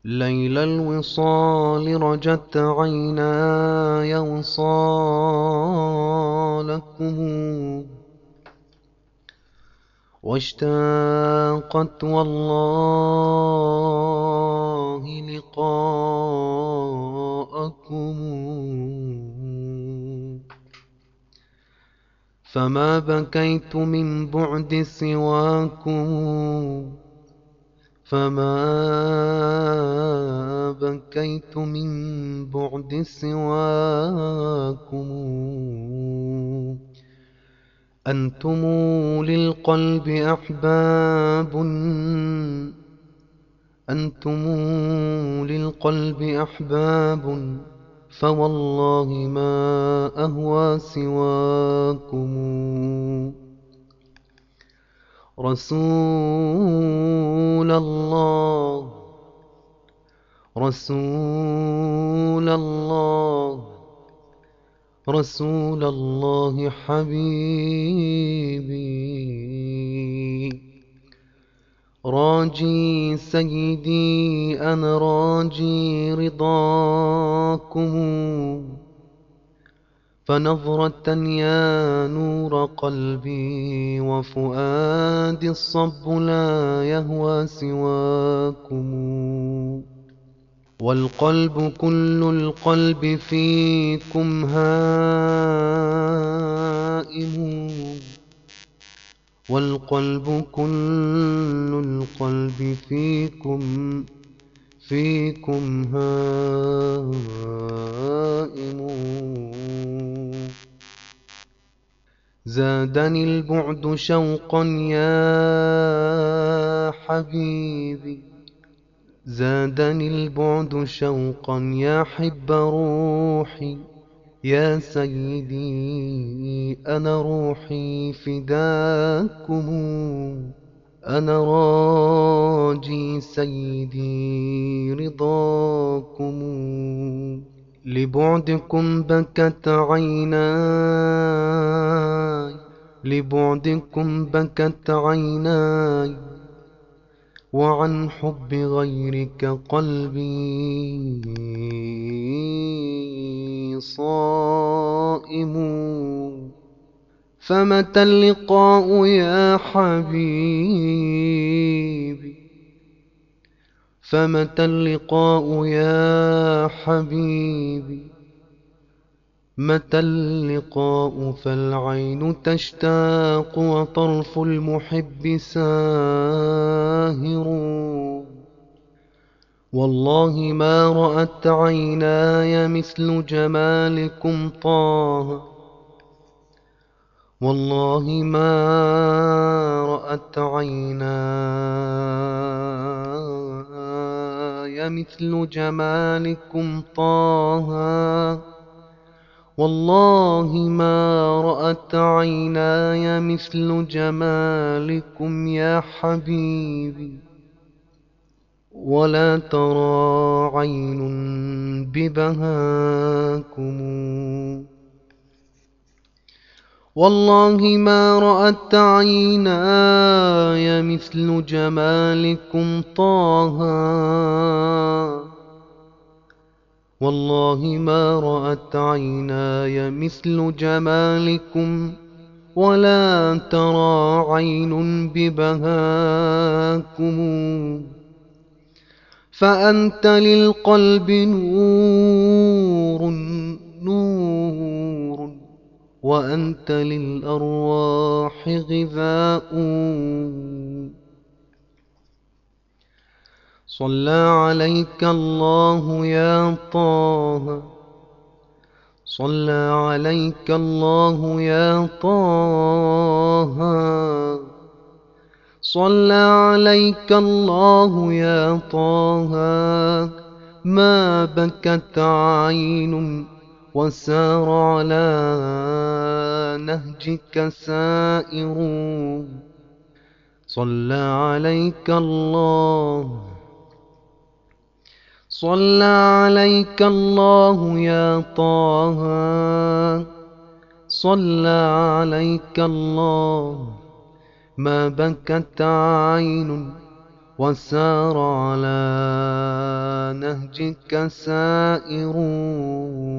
ليل الوصال رجت عيناي وصالكم، واشتاقت والله لقاءكم. فما بكيت من بعد سواكم، فما بكيت من بعد سواكم. أنتم للقلب أحباب، أنتم للقلب أحباب، فوالله ما أهوى سواكم. رسول الله، رسول الله، رسول الله حبيبي. راجي سيدي أنا راجي رضاكم، فنظرة يا نور قلبي وفؤادي الصب لا يهوى سواكم. والقلب كل القلب فيكم هائم، والقلب كل القلب فيكم هائم. زادني البعد شوقا يا حبيبي، زادني البعد شوقا يا حب روحي. يا سيدي أنا روحي فداكم، أنا راجي سيدي رضاكم. لبعدكم بكت عيناي، لبعدكم بكت عيناي، وعن حب غيرك قلبي صائم. فمتى اللقاء يا حبيبي، فمتى اللقاء يا حبيبي، متى اللقاء؟ فالعين تشتاق وطرف المحب ساهر. والله ما رأت عيناي مثل جمالكم طه، والله ما رأت عيناي مثل جمالكم طه، والله ما رأت عيناي مثل جمالكم يا حبيبي. ولا ترى عين ببهاكم، والله ما رأت عيناي مثل جمالكم طه، والله ما رأت عيناي مثل جمالكم. ولا ترى عين ببهاكم، فأنت للقلب نور، نور، وأنت للأرواح غذاء. صلى عليك الله يا طه، صلى عليك الله يا طه، صلى عليك الله يا طه. ما بكت عين وسار على نهجك سائر. صلى عليك الله، صلى عليك الله يا طه، صلى عليك الله. ما بكت عين وسار على نهجك سائرون